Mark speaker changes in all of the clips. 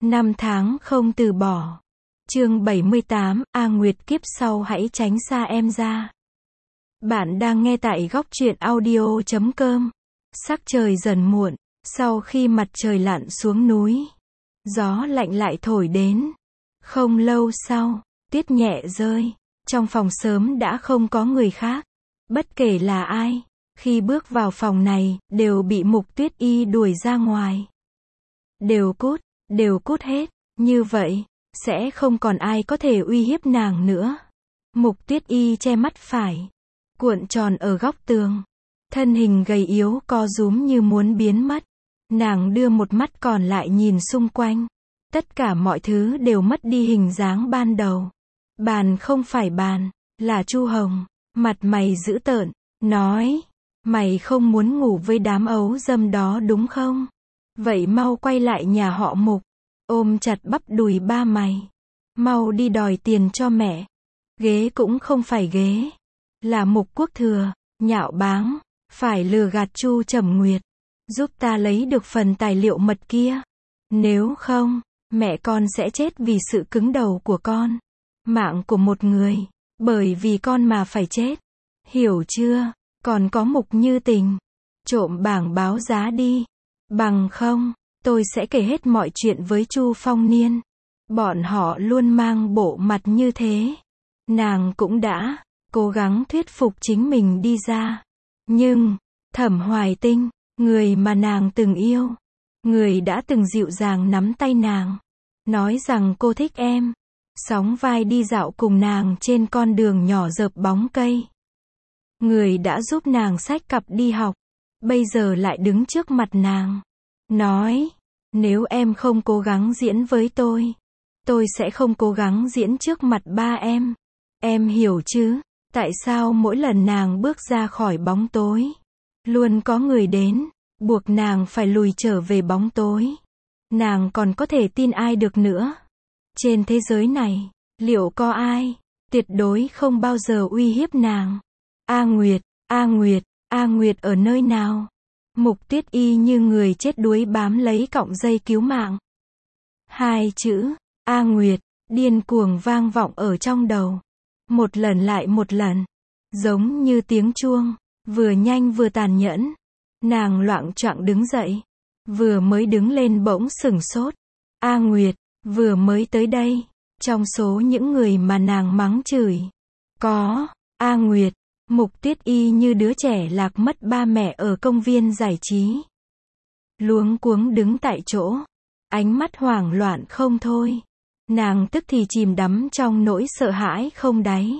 Speaker 1: Năm tháng không từ bỏ. Chương 78, A Nguyệt kiếp sau hãy tránh xa em ra. Bạn đang nghe tại góc truyện audio.com. Sắc trời dần muộn, sau khi mặt trời lặn xuống núi, gió lạnh lại thổi đến. Không lâu sau, tuyết nhẹ rơi, trong phòng sớm đã không có người khác. Bất kể là ai, khi bước vào phòng này, đều bị Mục Tuyết Y đuổi ra ngoài. Đều cút hết, như vậy, sẽ không còn ai có thể uy hiếp nàng nữa. Mục Tuyết Y che mắt phải, cuộn tròn ở góc tường, thân hình gầy yếu co rúm như muốn biến mất. Nàng đưa một mắt còn lại nhìn xung quanh, tất cả mọi thứ đều mất đi hình dáng ban đầu. Bàn không phải bàn, là Chu Hồng, mặt mày dữ tợn, nói, mày không muốn ngủ với đám ấu dâm đó đúng không? Vậy mau quay lại nhà họ Mục, ôm chặt bắp đùi ba mày, mau đi đòi tiền cho mẹ. Ghế cũng không phải ghế, là Mục Quốc Thừa, nhạo báng, phải lừa gạt Chu Trầm Nguyệt, giúp ta lấy được phần tài liệu mật kia. Nếu không, mẹ con sẽ chết vì sự cứng đầu của con. Mạng của một người, bởi vì con mà phải chết. Hiểu chưa? Còn có Mục Như Tình, trộm bảng báo giá đi. Bằng không, tôi sẽ kể hết mọi chuyện với Chu Phong Niên. Bọn họ luôn mang bộ mặt như thế. Nàng cũng đã cố gắng thuyết phục chính mình đi ra. Nhưng, Thẩm Hoài Tinh, người mà nàng từng yêu, người đã từng dịu dàng nắm tay nàng, nói rằng cô thích em, sóng vai đi dạo cùng nàng trên con đường nhỏ rợp bóng cây, người đã giúp nàng xách cặp đi học, bây giờ lại đứng trước mặt nàng, nói, nếu em không cố gắng diễn với tôi sẽ không cố gắng diễn trước mặt ba em. Em hiểu chứ? Tại sao mỗi lần nàng bước ra khỏi bóng tối, luôn có người đến, buộc nàng phải lùi trở về bóng tối? Nàng còn có thể tin ai được nữa? Trên thế giới này, liệu có ai, tuyệt đối không bao giờ uy hiếp nàng? A Nguyệt, A Nguyệt, A Nguyệt ở nơi nào? Mục Tuyết Y như người chết đuối bám lấy cọng dây cứu mạng. Hai chữ, A Nguyệt, điên cuồng vang vọng ở trong đầu. Một lần lại một lần, giống như tiếng chuông, vừa nhanh vừa tàn nhẫn. Nàng loạng choạng đứng dậy, vừa mới đứng lên bỗng sửng sốt. A Nguyệt, vừa mới tới đây, trong số những người mà nàng mắng chửi, có, A Nguyệt. Mục Tuyết Y như đứa trẻ lạc mất ba mẹ ở công viên giải trí. Luống cuống đứng tại chỗ, ánh mắt hoảng loạn không thôi. Nàng tức thì chìm đắm trong nỗi sợ hãi không đáy.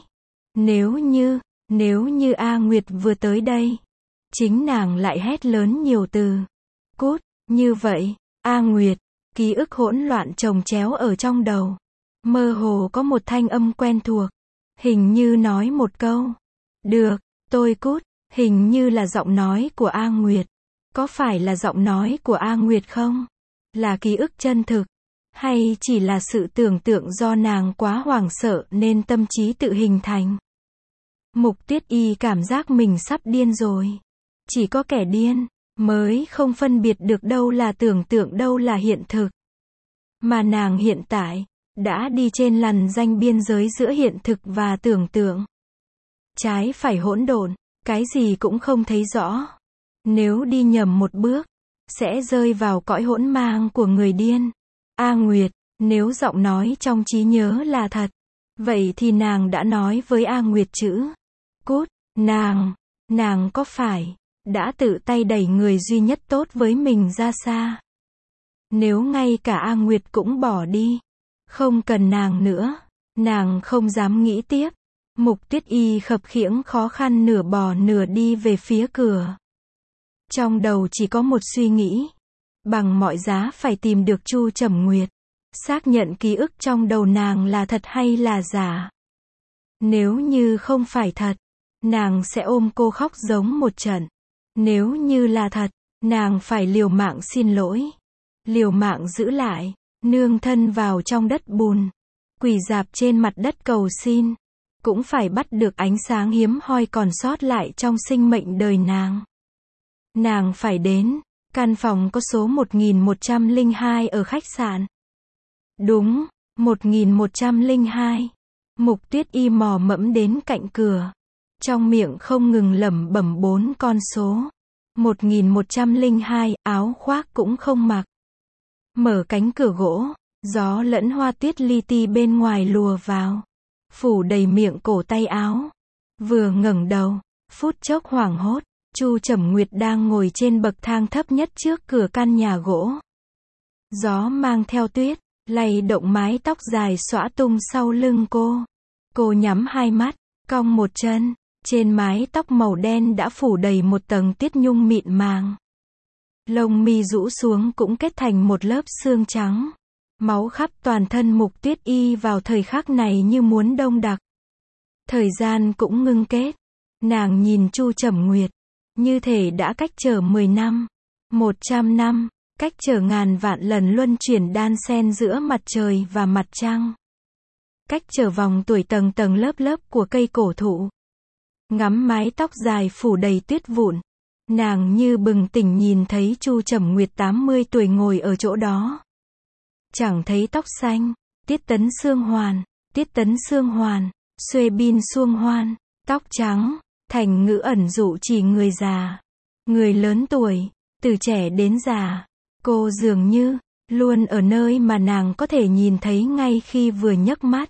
Speaker 1: Nếu như A Nguyệt vừa tới đây, chính nàng lại hét lớn nhiều từ. Cút, như vậy, A Nguyệt, ký ức hỗn loạn chồng chéo ở trong đầu. Mơ hồ có một thanh âm quen thuộc, hình như nói một câu. Được, tôi cút, hình như là giọng nói của A Nguyệt. Có phải là giọng nói của A Nguyệt không? Là ký ức chân thực? Hay chỉ là sự tưởng tượng do nàng quá hoảng sợ nên tâm trí tự hình thành? Mục Tuyết Y cảm giác mình sắp điên rồi. Chỉ có kẻ điên mới không phân biệt được đâu là tưởng tượng đâu là hiện thực. Mà nàng hiện tại đã đi trên lằn ranh biên giới giữa hiện thực và tưởng tượng. Trái phải hỗn độn, cái gì cũng không thấy rõ. Nếu đi nhầm một bước, sẽ rơi vào cõi hỗn mang của người điên. A Nguyệt, nếu giọng nói trong trí nhớ là thật, vậy thì nàng đã nói với A Nguyệt chữ cút. Nàng có phải đã tự tay đẩy người duy nhất tốt với mình ra xa? Nếu ngay cả A Nguyệt cũng bỏ đi, không cần nàng nữa, nàng không dám nghĩ tiếp. Mục Tuyết Y khập khiễng khó khăn nửa bò nửa đi về phía cửa. Trong đầu chỉ có một suy nghĩ, bằng mọi giá phải tìm được Chu Trầm Nguyệt, xác nhận ký ức trong đầu nàng là thật hay là giả. Nếu như không phải thật, nàng sẽ ôm cô khóc giống một trận. Nếu như là thật, nàng phải liều mạng xin lỗi, liều mạng giữ lại, nương thân vào trong đất bùn, quỳ rạp trên mặt đất cầu xin, cũng phải bắt được ánh sáng hiếm hoi còn sót lại trong sinh mệnh đời nàng. Nàng phải đến căn phòng có số 1102 ở khách sạn. Đúng, 1102. Mục Tuyết Y mò mẫm đến cạnh cửa. Trong miệng không ngừng lẩm bẩm 4 con số. 1102, áo khoác cũng không mặc. Mở cánh cửa gỗ, gió lẫn hoa tuyết li ti bên ngoài lùa vào, phủ đầy miệng cổ tay áo. Vừa ngẩng đầu, phút chốc hoảng hốt, Chu Trầm Nguyệt đang ngồi trên bậc thang thấp nhất trước cửa căn nhà gỗ. Gió mang theo tuyết, lay động mái tóc dài xõa tung sau lưng cô. Cô nhắm hai mắt, cong một chân, trên mái tóc màu đen đã phủ đầy một tầng tiết nhung mịn màng. Lông mi rũ xuống cũng kết thành một lớp xương trắng. Máu khắp toàn thân Mục Tuyết Y vào thời khắc này như muốn đông đặc. Thời gian cũng ngưng kết. Nàng nhìn Chu Trầm Nguyệt, như thể đã cách trở 10 năm, 100 năm, cách trở ngàn vạn lần luân chuyển đan xen giữa mặt trời và mặt trăng. Cách trở vòng tuổi tầng tầng lớp lớp của cây cổ thụ. Ngắm mái tóc dài phủ đầy tuyết vụn, nàng như bừng tỉnh nhìn thấy Chu Trầm Nguyệt 80 tuổi ngồi ở chỗ đó. Chẳng thấy tóc xanh, Tiết Tấn Xương Hoàn, Tiết Tấn Xương Hoàn, Xuê Bin Xuông Hoan, tóc trắng, thành ngữ ẩn dụ chỉ người già, người lớn tuổi, từ trẻ đến già. Cô dường như luôn ở nơi mà nàng có thể nhìn thấy ngay khi vừa nhấc mắt.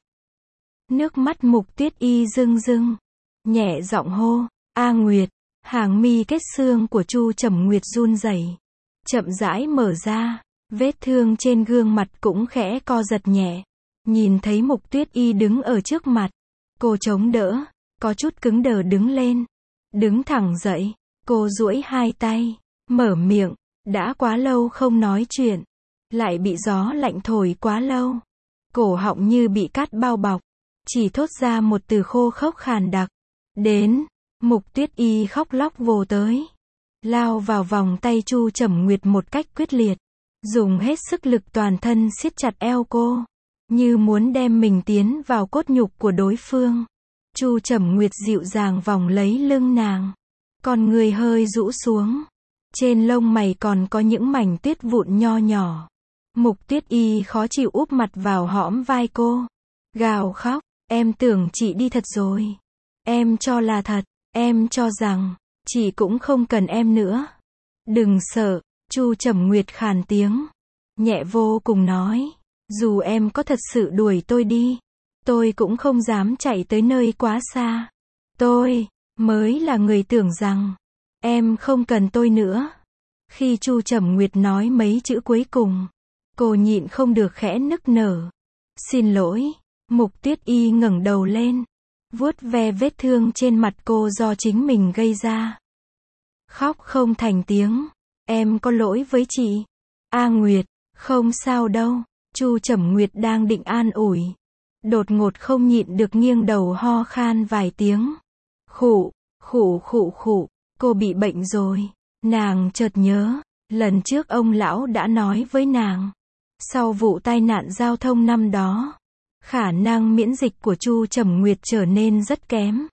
Speaker 1: Nước mắt Mục Tuyết Y rưng rưng, nhẹ giọng hô, "A Nguyệt." Hàng mi kết xương của Chu Trầm Nguyệt run rẩy, chậm rãi mở ra, vết thương trên gương mặt cũng khẽ co giật nhẹ. Nhìn thấy Mục Tuyết Y đứng ở trước mặt, cô chống đỡ, có chút cứng đờ đứng lên, đứng thẳng dậy, cô duỗi hai tay, mở miệng, đã quá lâu không nói chuyện, lại bị gió lạnh thổi quá lâu, cổ họng như bị cát bao bọc, chỉ thốt ra một từ khô khốc khàn đặc. Đến. Mục Tuyết Y khóc lóc vồ tới, lao vào vòng tay Chu Trầm Nguyệt một cách quyết liệt, dùng hết sức lực toàn thân siết chặt eo cô, như muốn đem mình tiến vào cốt nhục của đối phương. Chu Trầm Nguyệt dịu dàng vòng lấy lưng nàng, con người hơi rũ xuống, trên lông mày còn có những mảnh tuyết vụn nho nhỏ. Mục Tuyết Y khó chịu úp mặt vào hõm vai cô, gào khóc, "Em tưởng chị đi thật rồi, em cho là thật. Em cho rằng, chị cũng không cần em nữa. Đừng sợ." Chu Trầm Nguyệt khàn tiếng, nhẹ vô cùng nói, "Dù em có thật sự đuổi tôi đi, tôi cũng không dám chạy tới nơi quá xa. Tôi mới là người tưởng rằng em không cần tôi nữa." Khi Chu Trầm Nguyệt nói mấy chữ cuối cùng, cô nhịn không được khẽ nức nở. "Xin lỗi." Mục Tuyết Y ngẩng đầu lên, vuốt ve vết thương trên mặt cô do chính mình gây ra. Khóc không thành tiếng, "Em có lỗi với chị." "A Nguyệt, không sao đâu." Chu Trầm Nguyệt đang định an ủi, đột ngột không nhịn được nghiêng đầu ho khan vài tiếng. "Khụ, khụ khụ khụ." Cô bị bệnh rồi. Nàng chợt nhớ, lần trước ông lão đã nói với nàng, sau vụ tai nạn giao thông năm đó, khả năng miễn dịch của Chu Trầm Nguyệt trở nên rất kém.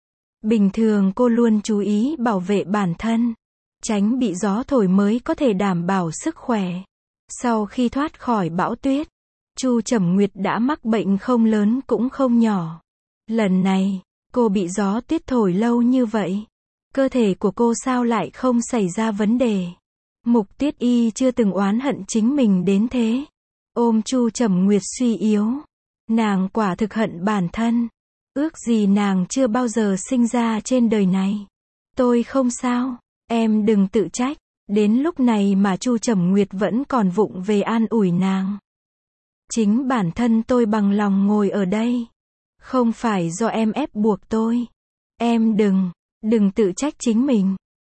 Speaker 1: Bình thường cô luôn chú ý bảo vệ bản thân, tránh bị gió thổi mới có thể đảm bảo sức khỏe. Sau khi thoát khỏi bão tuyết, Chu Trầm Nguyệt đã mắc bệnh không lớn cũng không nhỏ. Lần này, cô bị gió tuyết thổi lâu như vậy, cơ thể của cô sao lại không xảy ra vấn đề. Mục Tuyết Y chưa từng oán hận chính mình đến thế. Ôm Chu Trầm Nguyệt suy yếu, nàng quả thực hận bản thân. Ước gì nàng chưa bao giờ sinh ra trên đời này. "Tôi không sao, em đừng tự trách." Đến lúc này mà Chu Trầm Nguyệt vẫn còn vụng về an ủi nàng. "Chính bản thân tôi bằng lòng ngồi ở đây, không phải do em ép buộc tôi. Em đừng tự trách chính mình."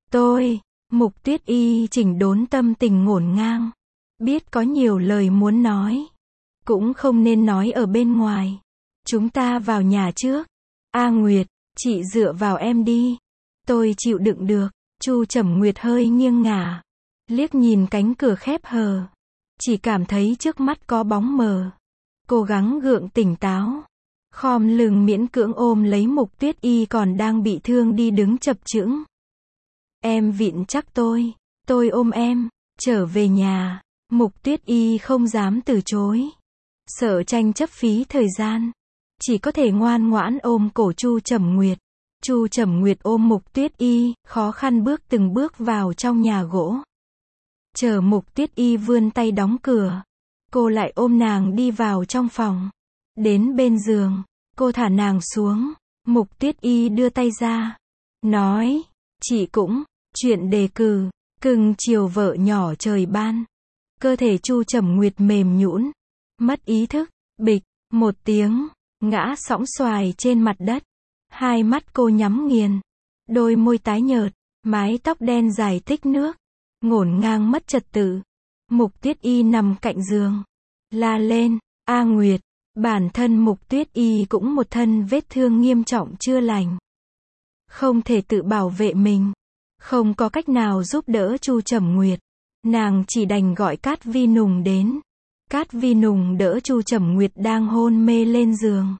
Speaker 1: Mục Tuyết Y chỉnh đốn tâm tình ngổn ngang, biết có nhiều lời muốn nói, cũng không nên nói ở bên ngoài. "Chúng ta vào nhà trước. A Nguyệt, chị dựa vào em đi. Tôi chịu đựng được." Chu Trầm Nguyệt hơi nghiêng ngả, liếc nhìn cánh cửa khép hờ, chỉ cảm thấy trước mắt có bóng mờ. Cố gắng gượng tỉnh táo, khom lưng miễn cưỡng ôm lấy Mục Tuyết Y còn đang bị thương đi đứng chập chững. "Em vịn chắc tôi ôm em, trở về nhà." Mục Tuyết Y không dám từ chối. sợ tranh chấp phí thời gian, chỉ có thể ngoan ngoãn ôm cổ Chu Trầm Nguyệt. Chu Trầm Nguyệt ôm Mục Tuyết Y, khó khăn bước từng bước vào trong nhà gỗ. Chờ Mục Tuyết Y vươn tay đóng cửa, cô lại ôm nàng đi vào trong phòng. Đến bên giường, cô thả nàng xuống. Mục Tuyết Y đưa tay ra, nói, chị cũng, chuyện đề cử, cưng chiều vợ nhỏ trời ban. Cơ thể Chu Trầm Nguyệt mềm nhũn, mất ý thức, bịch, một tiếng, ngã sõng xoài trên mặt đất. Hai mắt cô nhắm nghiền, đôi môi tái nhợt, mái tóc đen dài tích nước, ngổn ngang mất trật tự. Mục Tuyết Y nằm cạnh giường, la lên, A Nguyệt. Bản thân Mục Tuyết Y cũng một thân vết thương nghiêm trọng chưa lành, không thể tự bảo vệ mình, không có cách nào giúp đỡ Chu Trầm Nguyệt. Nàng chỉ đành gọi Cát Vi Nùng đến. Cát Vi Nùng đỡ Chu Trầm Nguyệt đang hôn mê lên giường,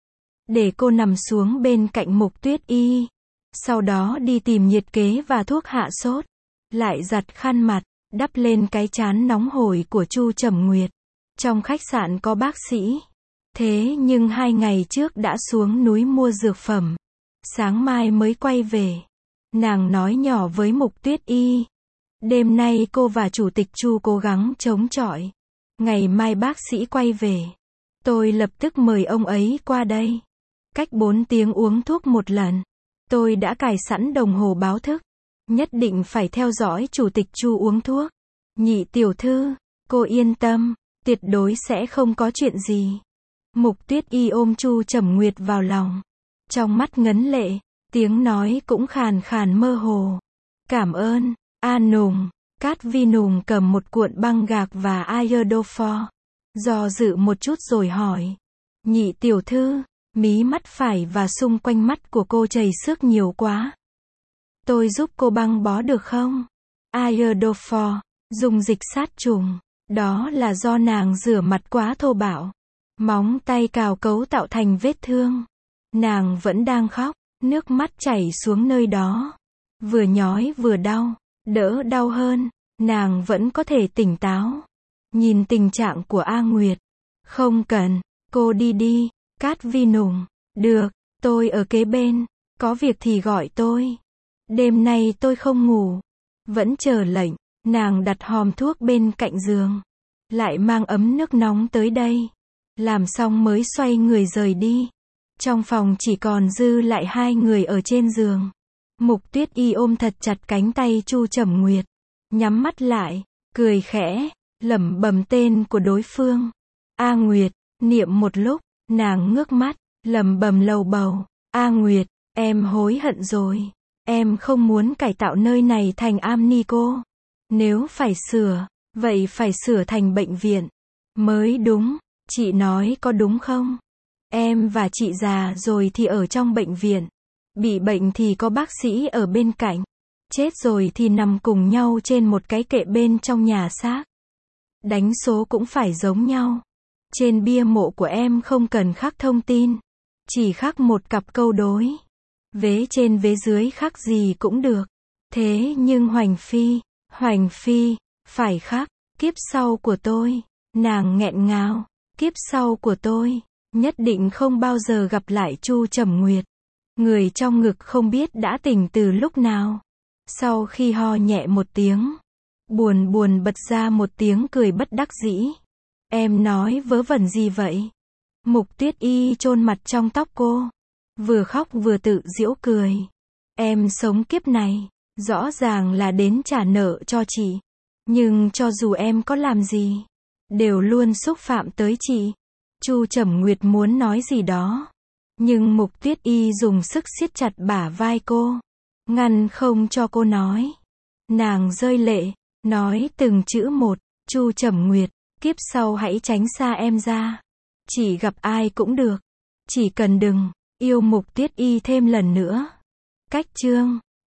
Speaker 1: để cô nằm xuống bên cạnh Mục Tuyết Y. Sau đó đi tìm nhiệt kế và thuốc hạ sốt, lại giặt khăn mặt, đắp lên cái trán nóng hổi của Chu Trầm Nguyệt. Trong khách sạn có bác sĩ, thế nhưng 2 ngày trước đã xuống núi mua dược phẩm, sáng mai mới quay về. Nàng nói nhỏ với Mục Tuyết Y, đêm nay cô và chủ tịch Chu cố gắng chống chọi, ngày mai bác sĩ quay về, tôi lập tức mời ông ấy qua đây. Cách 4 tiếng uống thuốc một lần. Tôi đã cài sẵn đồng hồ báo thức, nhất định phải theo dõi chủ tịch Chu uống thuốc. Nhị tiểu thư, cô yên tâm, tuyệt đối sẽ không có chuyện gì. Mục Tuyết Y ôm Chu Trầm Nguyệt vào lòng, trong mắt ngấn lệ, tiếng nói cũng khàn khàn mơ hồ. Cảm ơn, A Nùng. Cát Vi Nùng cầm một cuộn băng gạc và iodofor, do dự một chút rồi hỏi, nhị tiểu thư, mí mắt phải và xung quanh mắt của cô chảy xước nhiều quá, tôi giúp cô băng bó được không? Iodofor, dùng dịch sát trùng, đó là do nàng rửa mặt quá thô bạo, móng tay cào cấu tạo thành vết thương. Nàng vẫn đang khóc, nước mắt chảy xuống nơi đó, vừa nhói vừa đau, đỡ đau hơn, nàng vẫn có thể tỉnh táo. Nhìn tình trạng của A Nguyệt, không cần, cô đi đi. Cát Vi Nùng, được, tôi ở kế bên, có việc thì gọi tôi. Đêm nay tôi không ngủ, vẫn chờ lệnh. Nàng đặt hòm thuốc bên cạnh giường, lại mang ấm nước nóng tới đây, làm xong mới xoay người rời đi. Trong phòng chỉ còn dư lại 2 người ở trên giường. Mục Tuyết Y ôm thật chặt cánh tay Chu Trầm Nguyệt, nhắm mắt lại, cười khẽ, lẩm bẩm tên của đối phương. A Nguyệt, niệm một lúc, nàng ngước mắt, lẩm bẩm lầu bầu, A Nguyệt, em hối hận rồi, em không muốn cải tạo nơi này thành am ni cô. Nếu phải sửa, vậy phải sửa thành bệnh viện mới đúng, chị nói có đúng không? Em và chị già rồi thì ở trong bệnh viện, bị bệnh thì có bác sĩ ở bên cạnh, chết rồi thì nằm cùng nhau trên một cái kệ bên trong nhà xác. Đánh số cũng phải giống nhau. Trên bia mộ của em không cần khắc thông tin, chỉ khắc một cặp câu đối. Vế trên vế dưới khắc gì cũng được. Thế nhưng Hoành Phi, phải khắc, kiếp sau của tôi. Nàng nghẹn ngào, kiếp sau của tôi, nhất định không bao giờ gặp lại Chu Trầm Nguyệt. Người trong ngực không biết đã tỉnh từ lúc nào. Sau khi ho nhẹ một tiếng, buồn bật ra một tiếng cười bất đắc dĩ. Em nói vớ vẩn gì vậy? Mục Tuyết Y chôn mặt trong tóc cô, vừa khóc vừa tự giễu cười. Em sống kiếp này, rõ ràng là đến trả nợ cho chị. Nhưng cho dù em có làm gì, đều luôn xúc phạm tới chị. Chu Trầm Nguyệt muốn nói gì đó, nhưng Mục Tuyết Y dùng sức siết chặt bả vai cô, ngăn không cho cô nói. Nàng rơi lệ, nói từng chữ một, Chu Trầm Nguyệt, kiếp sau hãy tránh xa em ra. Chỉ gặp ai cũng được, chỉ cần đừng yêu Mục Tuyết Y thêm lần nữa. Cách chương